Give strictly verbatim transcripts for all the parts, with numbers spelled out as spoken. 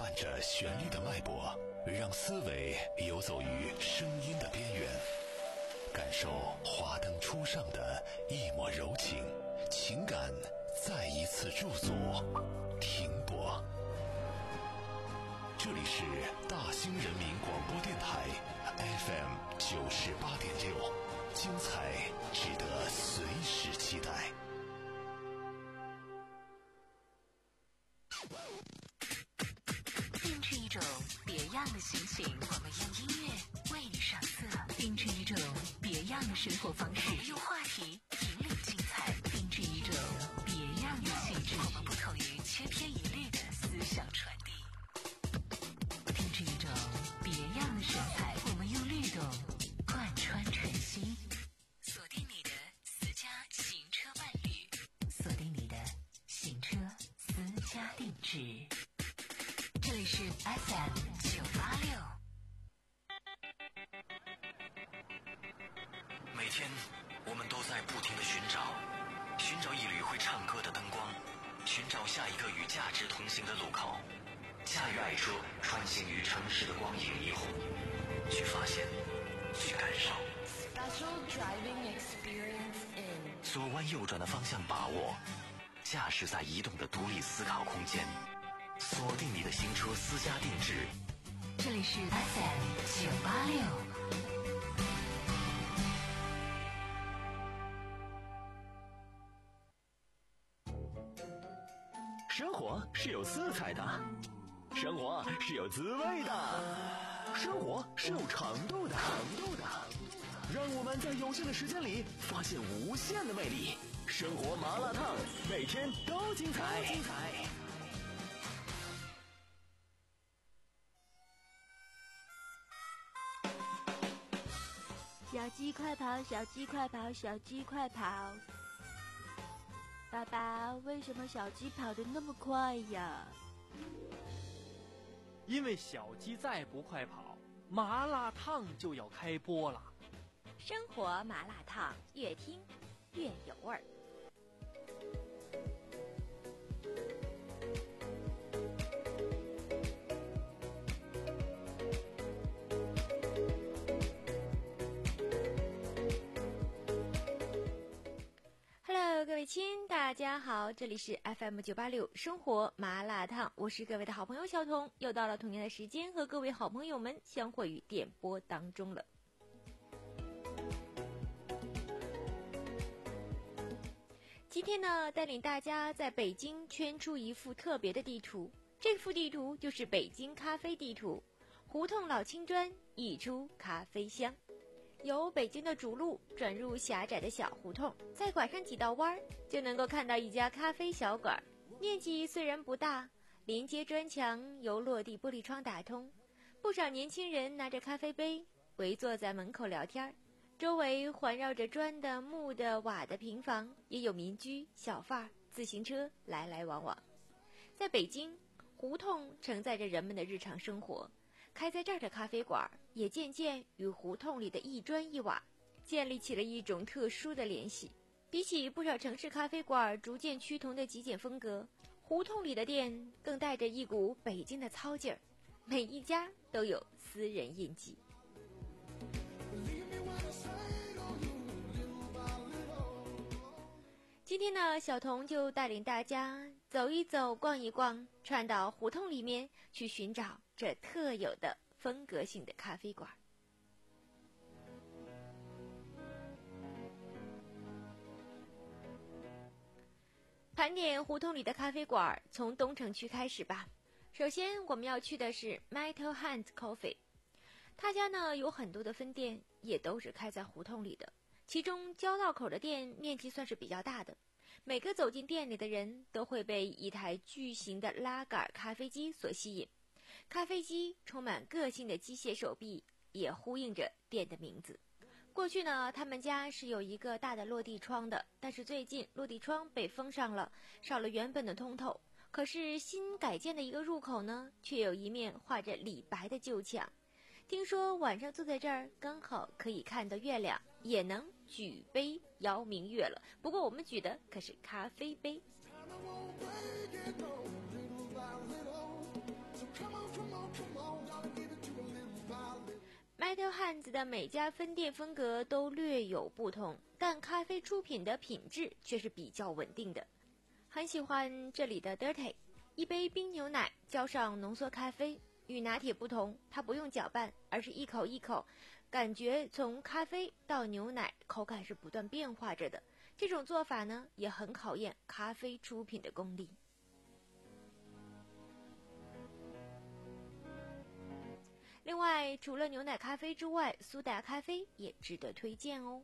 伴着旋律的脉搏，让思维游走于声音的边缘，感受华灯初上的一抹柔情，情感再一次驻足停泊。这里是大兴人民广播电台 F M 九十八点六，精彩值得随时期待。 定制一种别样的心情，我们用音乐为你上色；定制一种别样的生活方式，我们用话题引领精彩；定制一种别样的气质，我们不同于千篇一律的思想传递；定制一种别样的神采，我们用律动贯穿晨曦。锁定你的私家行车伴侣，锁定你的行车私家定制。这里是 F M 九八六。 每天我们都在不停地寻找，寻找一缕会唱歌的灯光，寻找下一个与价值同行的路口，驾驭爱车穿行于城市的光影霓虹，去发现，去感受。 Special driving experience in 左弯右转的方向把握，驾驶在移动的独立思考空间，锁定你的行车私家定制。 这里是 F M 九八六。 生活是有色彩的，生活是有滋味的，生活是有长度的，长度的。让我们在有限的时间里发现无限的魅力。生活麻辣烫，每天都精彩，精彩。 小鸡快跑，小鸡快跑，小鸡快跑！爸爸，为什么小鸡跑得那么快呀？ 因为小鸡再不快跑，麻辣烫就要开播了。 生活麻辣烫，越听越有味儿。Hello， 各位亲，大家好，这里是 F M 九八六生活麻辣烫，我是各位的好朋友小彤，又到了同样的时间和各位好朋友们相会于电波当中了。今天呢，带领大家在北京圈出一幅特别的地图，这幅地图就是北京咖啡地图，胡同老青砖，一出咖啡香。由北京的主路转入狭窄的小胡同，再拐上几道弯儿，就能够看到一家咖啡小馆。面积虽然不大，临街砖墙由落地玻璃窗打通，不少年轻人拿着咖啡杯围坐在门口聊天，周围环绕着砖的、木的、瓦的平房，也有民居、小贩、自行车来来往往。在北京，胡同承载着人们的日常生活，开在这儿的咖啡馆也渐渐与胡同里的一砖一瓦建立起了一种特殊的联系。比起不少城市咖啡馆逐渐趋同的极简风格，胡同里的店更带着一股北京的糙劲儿，每一家都有私人印记。今天呢，小彤就带领大家走一走、逛一逛，串到胡同里面去寻找这特有的风格性的咖啡馆。盘点胡同里的咖啡馆，从东城区开始吧。首先我们要去的是 Metal Hands Coffee， 他家呢有很多的分店，也都是开在胡同里的。其中交道口的店面积算是比较大的，每个走进店里的人都会被一台巨型的拉杆咖啡机所吸引。咖啡机充满个性的机械手臂，也呼应着店的名字。过去呢，他们家是有一个大的落地窗的，但是最近落地窗被封上了，少了原本的通透。可是新改建的一个入口呢，却有一面画着李白的旧墙。听说晚上坐在这儿刚好可以看到月亮，也能举杯邀明月了。不过我们举的可是咖啡杯。 麦特汉子的每家分店风格都略有不同，但咖啡出品的品质却是比较稳定的。很喜欢这里的 Dirty， 一杯冰牛奶浇上浓缩咖啡，与拿铁不同，它不用搅拌，而是一口一口，感觉从咖啡到牛奶口感是不断变化着的。这种做法呢，也很考验咖啡出品的功力。另外，除了牛奶咖啡之外，苏打咖啡也值得推荐哦。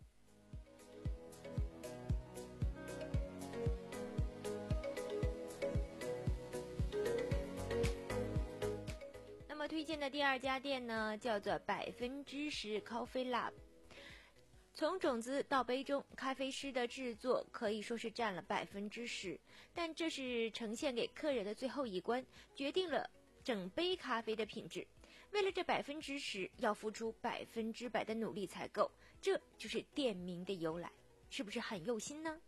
那么推荐的第二家店呢，叫做百分之十 Coffee Lab。从种子到杯中，咖啡师的制作可以说是占了百分之十，但这是呈现给客人的最后一关，决定了整杯咖啡的品质。为了这百分之十，要付出百分之百的努力才够，这就是店名的由来，是不是很用心呢？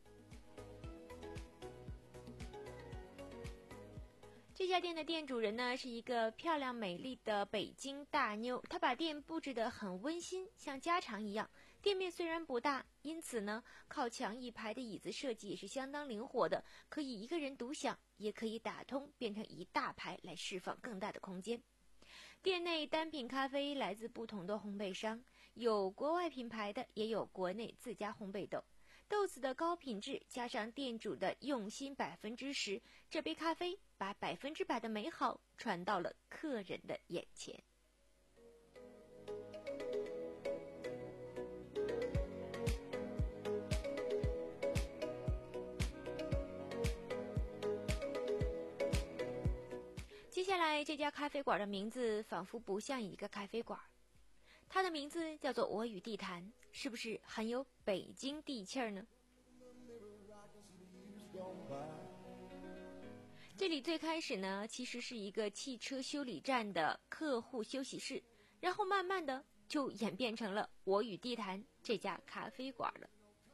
这家店的店主人呢，是一个漂亮美丽的北京大妞，她把店布置得很温馨，像家常一样。店面虽然不大，因此呢，靠墙一排的椅子设计也是相当灵活的，可以一个人独享，也可以打通变成一大排来释放更大的空间。店内单品咖啡来自不同的烘焙商，有国外品牌的，也有国内自家烘焙豆。豆子的高品质加上店主的用心百分之十，这杯咖啡把百分之百的美好传到了客人的眼前。接下来这家咖啡馆的名字仿佛不像一个咖啡馆，它的名字叫做我与地坛，是不是很有北京地气儿呢？这里最开始呢，其实是一个汽车修理站的客户休息室，然后慢慢的就演变成了我与地坛这家咖啡馆了。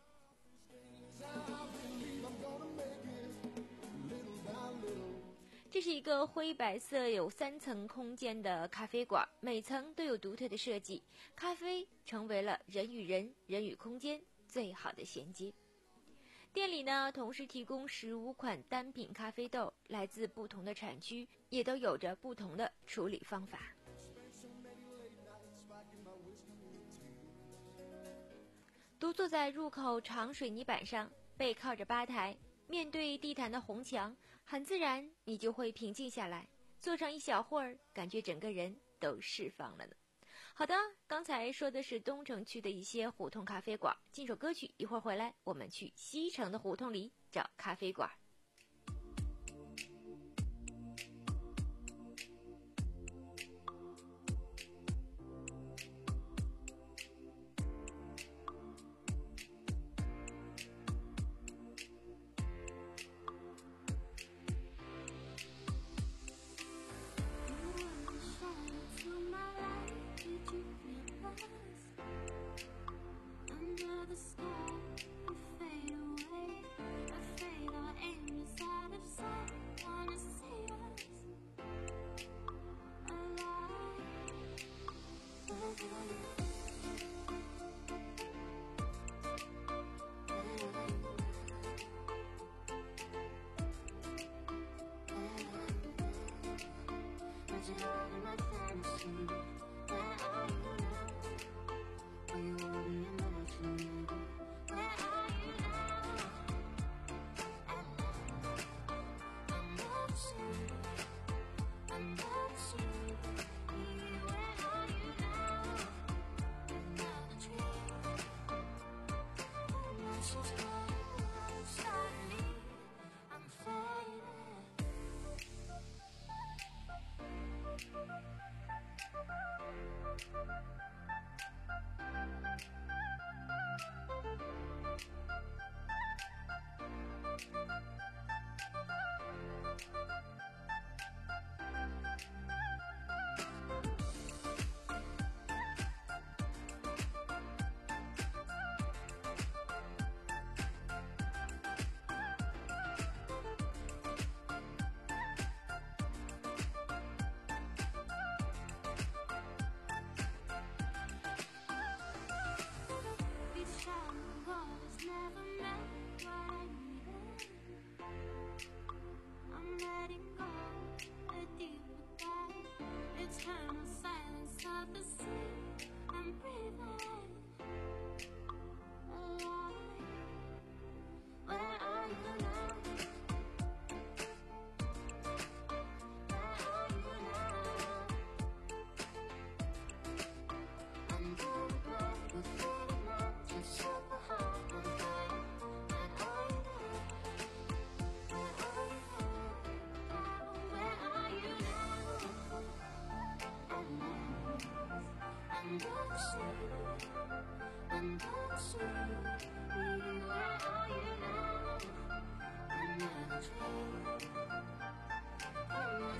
这是一个灰白色有三层空间的咖啡馆，每层都有独特的设计，咖啡成为了人与人、人与空间最好的衔接。店里呢，同时提供十五款单品咖啡豆，来自不同的产区，也都有着不同的处理方法。独坐在入口长水泥板上，背靠着吧台，面对地毯的红墙，很自然你就会平静下来，坐上一小会儿，感觉整个人都释放了呢。好的，刚才说的是东城区的一些胡同咖啡馆，进首歌曲，一会儿回来我们去西城的胡同里找咖啡馆。 Under the sky, you fade away. Afraid I ain't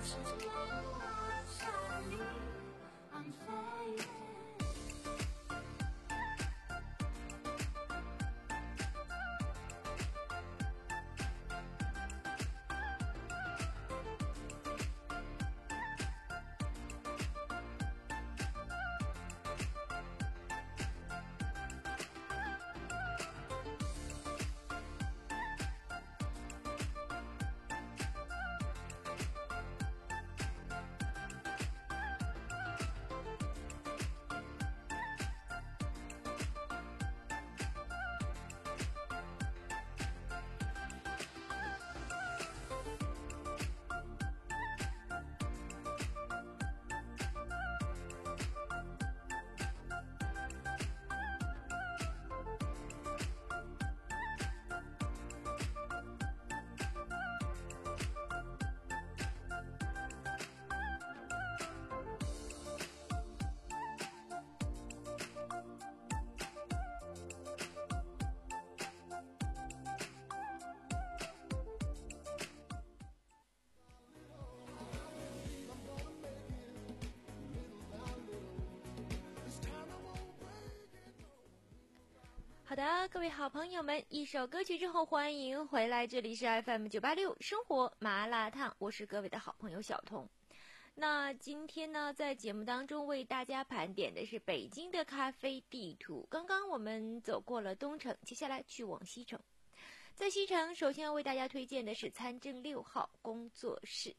好的，各位好朋友们，一首歌曲之后，欢迎回来，这里是 F M 九八六生活麻辣烫，我是各位的好朋友小彤。那今天呢，在节目当中为大家盘点的是北京的咖啡地图。刚刚我们走过了东城，接下来去往西城。在西城，首先要为大家推荐的是参政六号工作室。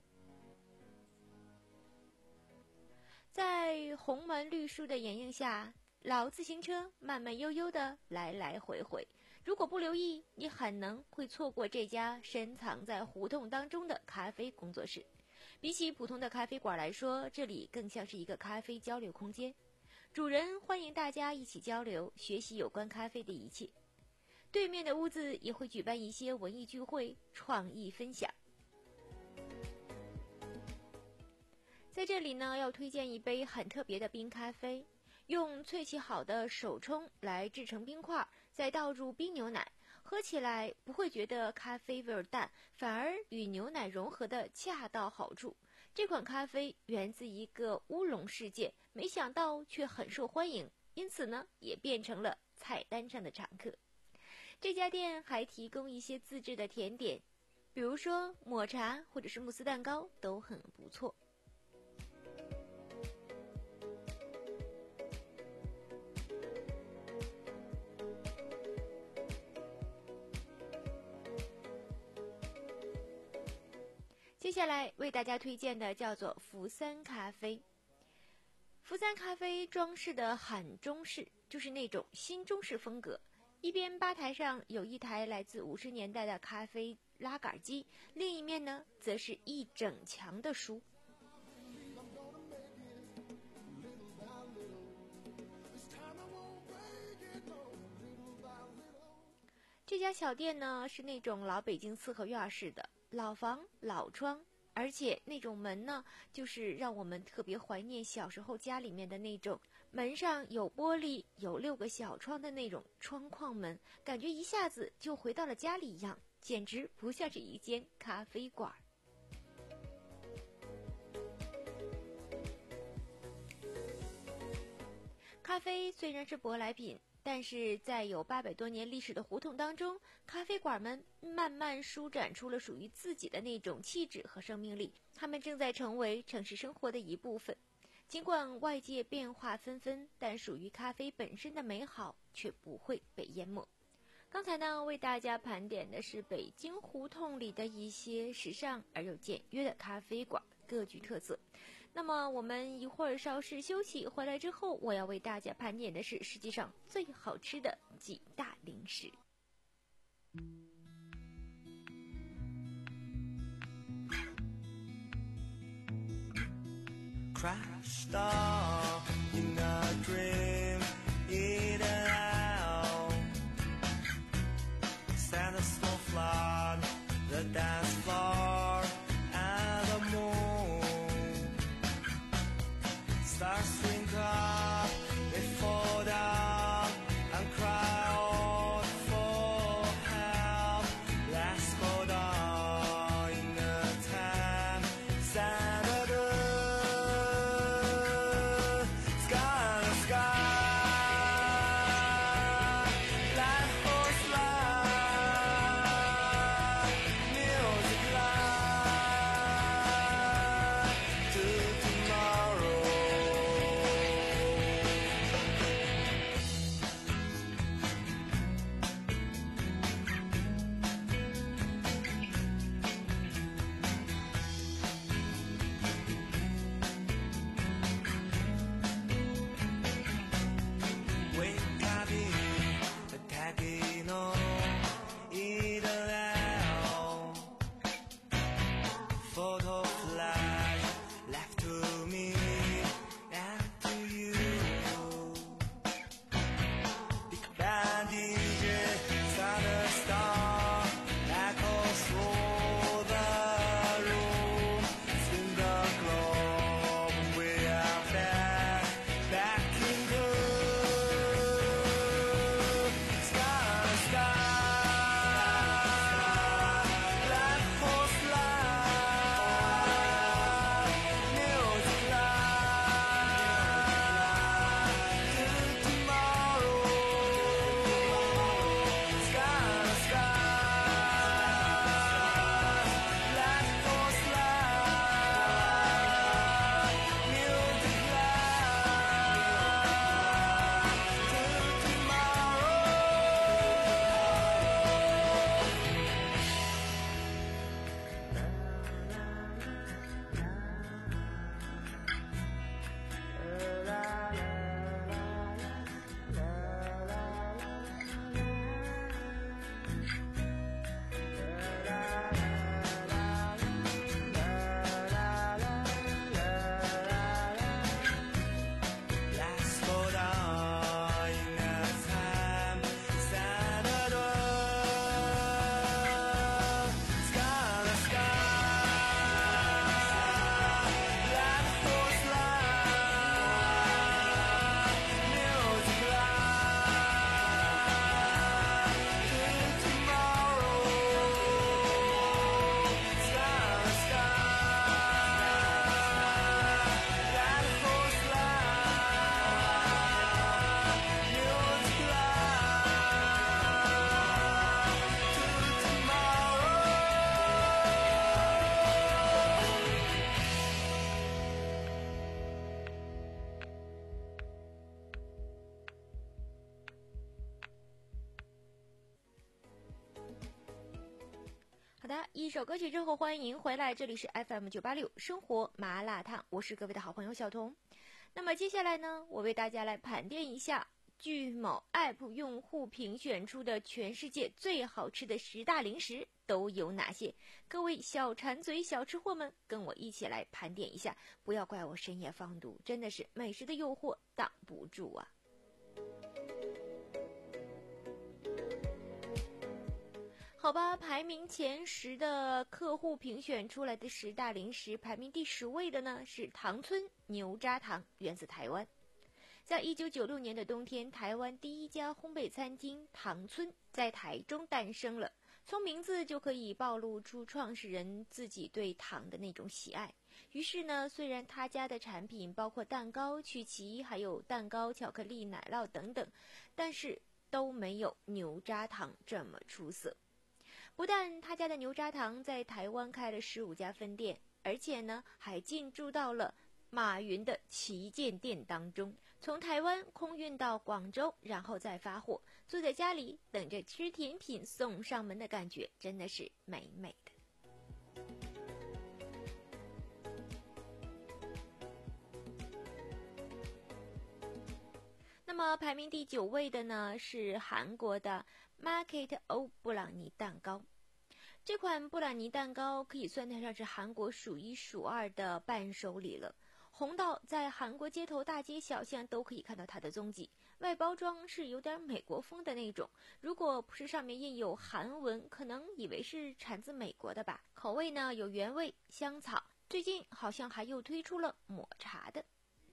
在红门绿树的掩映下，老自行车慢慢悠悠地来来回回，如果不留意，你很能会错过这家深藏在胡同当中的咖啡工作室。比起普通的咖啡馆来说，这里更像是一个咖啡交流空间，主人欢迎大家一起交流，学习有关咖啡的一切。对面的屋子也会举办一些文艺聚会、创意分享。在这里呢，要推荐一杯很特别的冰咖啡，用萃取好的手冲来制成冰块，再倒入冰牛奶，喝起来不会觉得咖啡味淡，反而与牛奶融合的恰到好处。这款咖啡源自一个乌龙事件，没想到却很受欢迎，因此呢，也变成了菜单上的常客。这家店还提供一些自制的甜点，比如说抹茶或者是慕斯蛋糕都很不错。接下来为大家推荐的叫做福三咖啡。福三咖啡装饰的很中式，就是那种新中式风格。一边吧台上有一台来自五十年代的咖啡拉杆机，另一面呢，则是一整墙的书。这家小店呢，是那种老北京四合院式的老房老窗，而且那种门呢，就是让我们特别怀念小时候家里面的那种门上有玻璃有六个小窗的那种窗框门，感觉一下子就回到了家里一样，简直不像是一间咖啡馆。咖啡虽然是舶来品，但是在有八百多年历史的胡同当中，咖啡馆们慢慢舒展出了属于自己的那种气质和生命力，它们正在成为城市生活的一部分。尽管外界变化纷纷，但属于咖啡本身的美好却不会被淹没。刚才呢，为大家盘点的是北京胡同里的一些时尚而又简约的咖啡馆，各具特色。那么我们一会儿稍事休息，回来之后我要为大家盘点的是世界上最好吃的几大零食。 Crash star in a dream, in and out. Santa's full flood, the dance floor, and the moon. Stars twinkle up, they fall down and cry out for help. Let's go down in the time. 的，一首歌曲之后，欢迎回来，这里是 F M 九八六生活麻辣烫，我是各位的好朋友小彤。那么接下来呢，我为大家来盘点一下据某 App 用户评选出的全世界最好吃的十大零食都有哪些。各位小馋嘴小吃货们，跟我一起来盘点一下，不要怪我深夜放毒，真的是美食的诱惑挡不住啊。好吧，排名前十的客户评选出来的十大零食，排名第十位的呢是糖村牛轧糖，源自台湾。在一九九六年的冬天，台湾第一家烘焙餐厅糖村在台中诞生了。从名字就可以暴露出创始人自己对糖的那种喜爱。于是呢，虽然他家的产品包括蛋糕、曲奇，还有蛋糕、巧克力、奶酪等等，但是都没有牛轧糖这么出色。不但他家的牛轧糖在台湾开了十五家分店，而且呢还进驻到了马云的旗舰店当中，从台湾空运到广州，然后再发货，坐在家里等着吃甜品送上门的感觉真的是美美的。那么排名第九位的呢是韩国的 Market O 布朗尼蛋糕。这款布朗尼蛋糕可以算得上是韩国数一数二的伴手礼了，红到在韩国街头大街小巷都可以看到它的踪迹。外包装是有点美国风的那种，如果不是上面印有韩文，可能以为是产自美国的吧。口味呢有原味、香草，最近好像还又推出了抹茶的。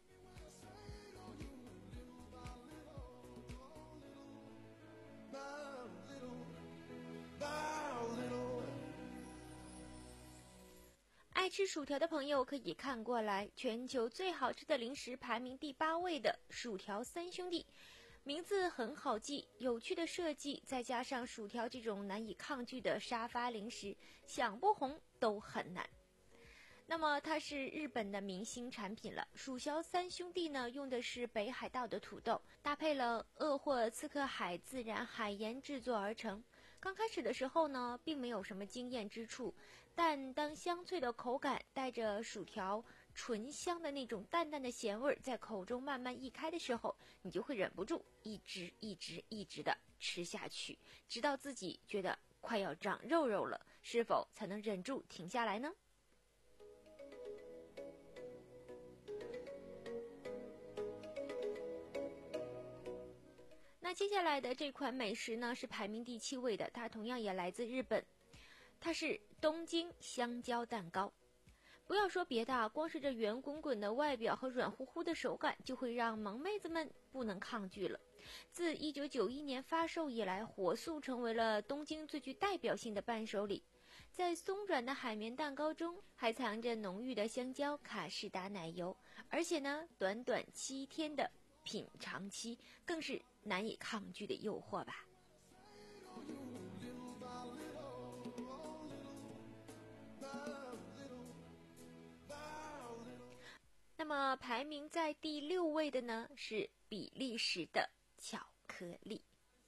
爱吃薯条的朋友可以看过来，全球最好吃的零食排名第八位的薯条三兄弟，名字很好记，有趣的设计，再加上薯条这种难以抗拒的沙发零食，想不红都很难。那么它是日本的明星产品了。薯条三兄弟呢，用的是北海道的土豆，搭配了鄂霍次克海自然海盐制作而成。刚开始的时候呢，并没有什么惊艳之处，但当香脆的口感带着薯条醇香的那种淡淡的咸味在口中慢慢溢开的时候，你就会忍不住一直一直一直的吃下去，直到自己觉得快要长肉肉了，是否才能忍住停下来呢？那接下来的这款美食呢，是排名第七位的，它同样也来自日本，它是东京香蕉蛋糕。不要说别的，光是这圆滚滚的外表和软乎乎的手感，就会让萌妹子们不能抗拒了。自一九九一年发售以来，火速成为了东京最具代表性的伴手礼。在松软的海绵蛋糕中，还藏着浓郁的香蕉卡士达奶油，而且呢，短短七天的品尝期，更是难以抗拒的诱惑吧。那么排名在第六位的呢是比利时的巧克力。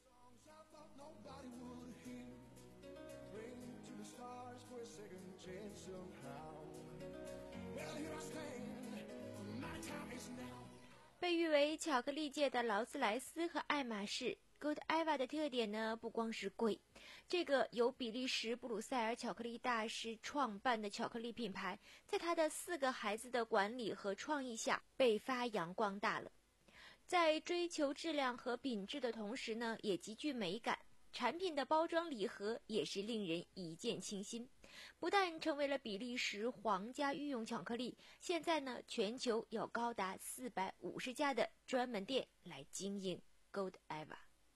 被誉为巧克力界的劳斯莱斯和爱马仕， Godiva 的特点呢不光是贵，这个由比利时布鲁塞尔巧克力大师创办的巧克力品牌，在他的四个孩子的管理和创意下被发扬光大了。在追求质量和品质的同时呢，也极具美感，产品的包装礼盒也是令人一见倾心。不但成为了比利时皇家御用巧克力，现在呢，全球有高达四百五十家的专门店来经营 Godiva。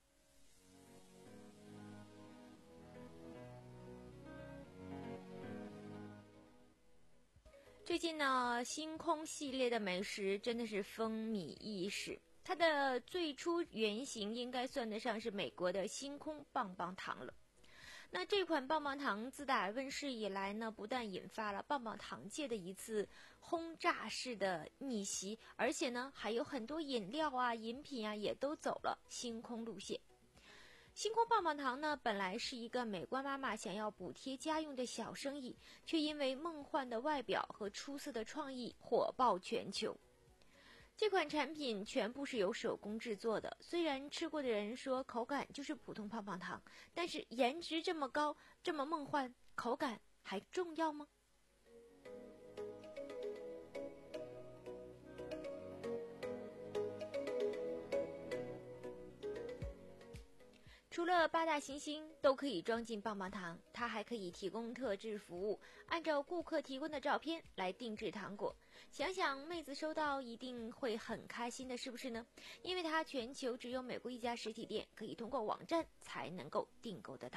最近呢，星空系列的美食真的是风靡一时。它的最初原型应该算得上是美国的星空棒棒糖了。那这款棒棒糖自打问世以来呢，不但引发了棒棒糖界的一次轰炸式的逆袭，而且呢，还有很多饮料啊、饮品啊也都走了星空路线。 星空棒棒糖呢，本来是一个美国妈妈想要补贴家用的小生意，却因为梦幻的外表和出色的创意火爆全球。这款产品全部是由手工制作的，虽然吃过的人说口感就是普通棒棒糖，但是颜值这么高，这么梦幻，口感还重要吗？除了八大行星都可以装进棒棒糖，它还可以提供特制服务，按照顾客提供的照片来定制糖果。想想妹子收到一定会很开心的，是不是呢？因为它全球只有美国一家实体店可以通过网站才能够订购得到。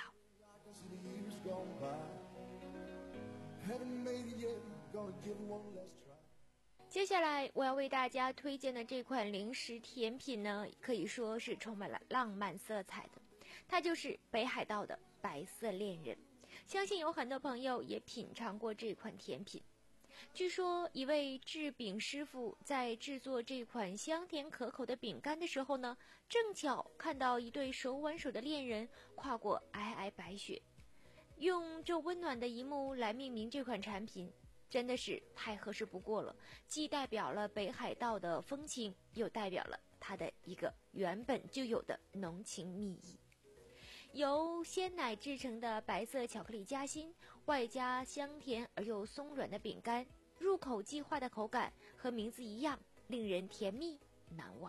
接下来我要为大家推荐的这款零食甜品呢，可以说是充满了浪漫色彩的。它就是北海道的白色恋人，相信有很多朋友也品尝过这款甜品。据说一位制饼师傅在制作这款香甜可口的饼干的时候呢，正巧看到一对手挽手的恋人跨过皑皑白雪，用这温暖的一幕来命名这款产品，真的是太合适不过了，既代表了北海道的风情，又代表了它的一个原本就有的浓情蜜意。由鲜奶制成的白色巧克力夹心，外加香甜而又松软的饼干，入口即化的口感和名字一样，令人甜蜜难忘。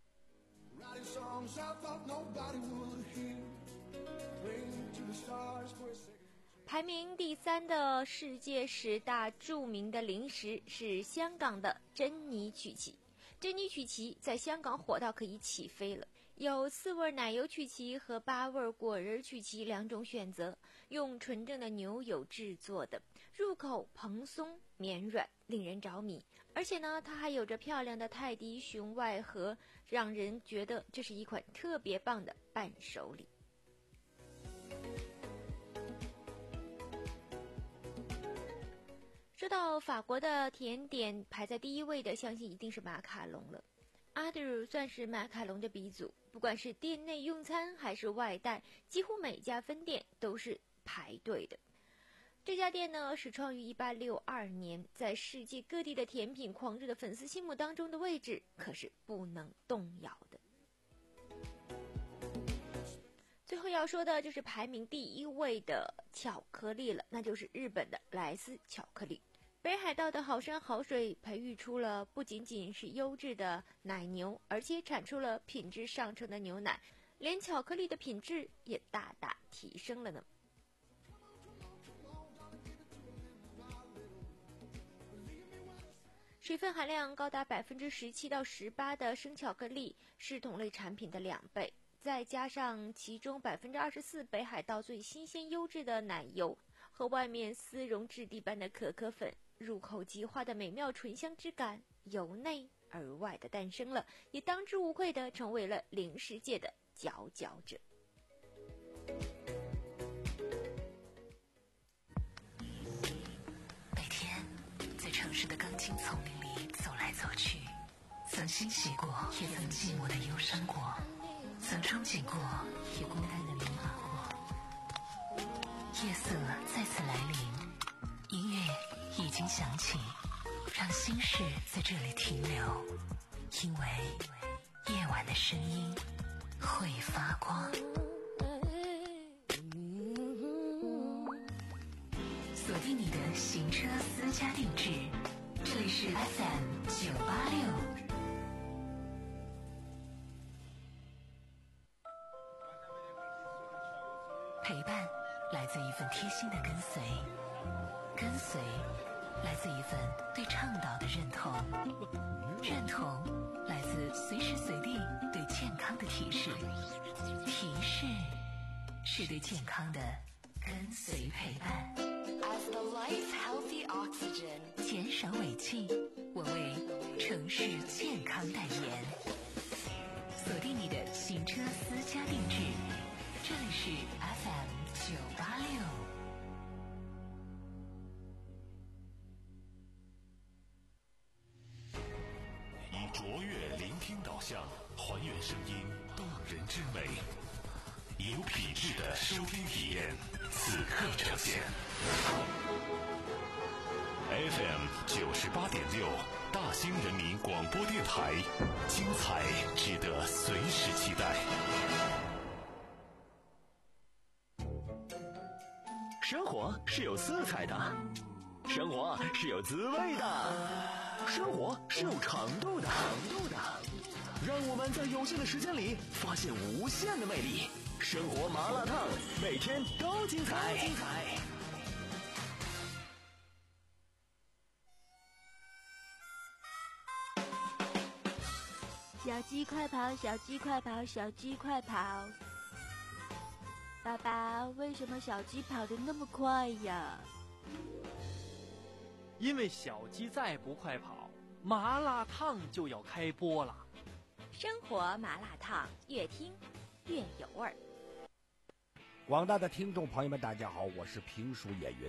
排名第三的世界十大著名的零食是香港的珍妮曲奇。珍妮曲奇在香港火到可以起飞了，有四味奶油曲奇和八味果仁曲奇两种选择，用纯正的牛油制作的，入口蓬松绵软，令人着迷。而且呢，它还有着漂亮的泰迪熊外盒，让人觉得这是一款特别棒的伴手礼。说到法国的甜点，排在第一位的相信一定是马卡龙了。阿德鲁算是马卡龙的鼻祖，不管是店内用餐还是外带，几乎每家分店都是排队的。这家店呢，始创于一八六二年，在世界各地的甜品狂热的粉丝心目当中的位置可是不能动摇的。最后要说的就是排名第一位的巧克力了，那就是日本的莱斯巧克力。北海道的好山好水培育出了不仅仅是优质的奶牛，而且产出了品质上乘的牛奶，连巧克力的品质也大大提升了呢。水分含量高达百分之十七到十八的生巧克力是同类产品的两倍，再加上其中百分之二十四北海道最新鲜优质的奶油和外面丝绒质地般的可可粉，入口即化的美妙醇香之感由内而外的诞生了，也当之无愧地成为了零食界的佼佼者。 每天在城市的钢筋丛林里走来走去，曾欣喜过，也曾寂寞的忧伤过，曾憧憬过，也孤单的迷茫过。夜色再次来临，音乐已经响起，让心事在这里停留，因为夜晚的声音会发光。锁定你的行车私家定制，这里是 F M 九八六。陪伴来自一份贴心的跟随，跟随来自一份对倡导的认同，认同来自随时随地对健康的提示，提示是对健康的跟随陪伴。 As the life healthy oxygen， 减少尾气，我为城市健康代言。锁定你的行车私家定制，这里是 F M 九八六。 以卓越聆听导向，还原声音动人之美。 有品质的收听体验，此刻呈现。F M 九十八点六，大兴人民广播电台，精彩值得随时期待。 生活是有色彩的，生活是有滋味的，生活是有长度的。长度的，让我们在有限的时间里发现无限的魅力。生活麻辣烫，每天都精彩。精彩。 小鸡快跑，小鸡快跑，小鸡快跑！爸爸，为什么小鸡跑得那么快呀？ 因为小鸡再不快跑，麻辣烫就要开播了。 生活麻辣烫，越听越有味儿。 广大的听众朋友们，大家好，我是评书演员